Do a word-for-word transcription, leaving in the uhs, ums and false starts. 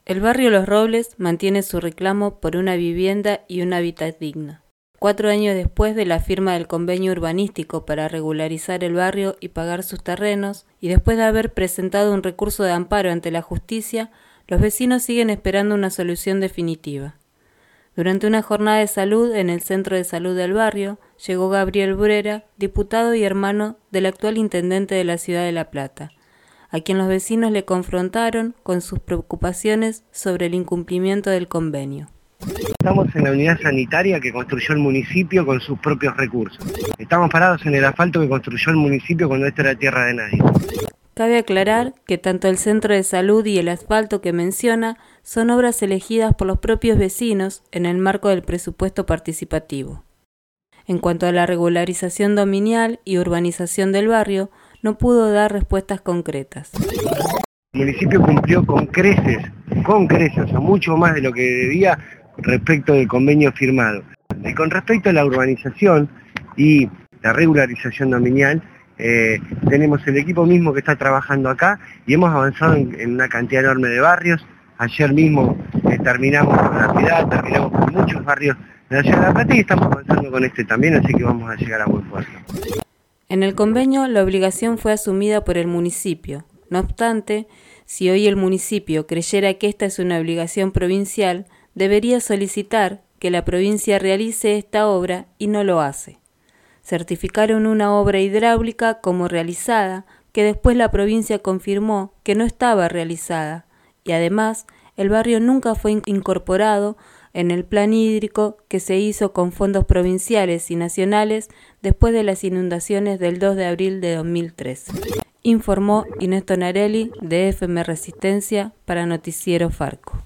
El barrio Los Robles mantiene su reclamo por una vivienda y un hábitat digno. Cuatro años después de la firma del convenio urbanístico para regularizar el barrio y pagar sus terrenos, y después de haber presentado un recurso de amparo ante la justicia, los vecinos siguen esperando una solución definitiva. Durante una jornada de salud en el centro de salud del barrio, llegó Gabriel Brera, diputado y hermano del actual intendente de la ciudad de La Plata, a quien los vecinos le confrontaron con sus preocupaciones sobre el incumplimiento del convenio. Estamos en la unidad sanitaria que construyó el municipio con sus propios recursos. Estamos parados en el asfalto que construyó el municipio cuando esta era tierra de nadie. Cabe aclarar que tanto el centro de salud y el asfalto que menciona son obras elegidas por los propios vecinos en el marco del presupuesto participativo. En cuanto a la regularización dominial y urbanización del barrio, no pudo dar respuestas concretas. El municipio cumplió con creces, con creces, o sea, mucho más de lo que debía respecto del convenio firmado. Y con respecto a la urbanización y la regularización dominial, eh, tenemos el equipo mismo que está trabajando acá y hemos avanzado en, en una cantidad enorme de barrios. Ayer mismo eh, terminamos con La Piedad, terminamos con muchos barrios de la ciudad de La Plata y estamos avanzando con este también, así que vamos a llegar a buen puerto. En el convenio, la obligación fue asumida por el municipio. No obstante, si hoy el municipio creyera que esta es una obligación provincial, debería solicitar que la provincia realice esta obra y no lo hace. Certificaron una obra hidráulica como realizada, que después la provincia confirmó que no estaba realizada, y además el barrio nunca fue incorporado en el plan hídrico que se hizo con fondos provinciales y nacionales después de las inundaciones del dos de abril de dos mil tres. Informó Inés Tonarelli de F M Resistencia para Noticiero Farco.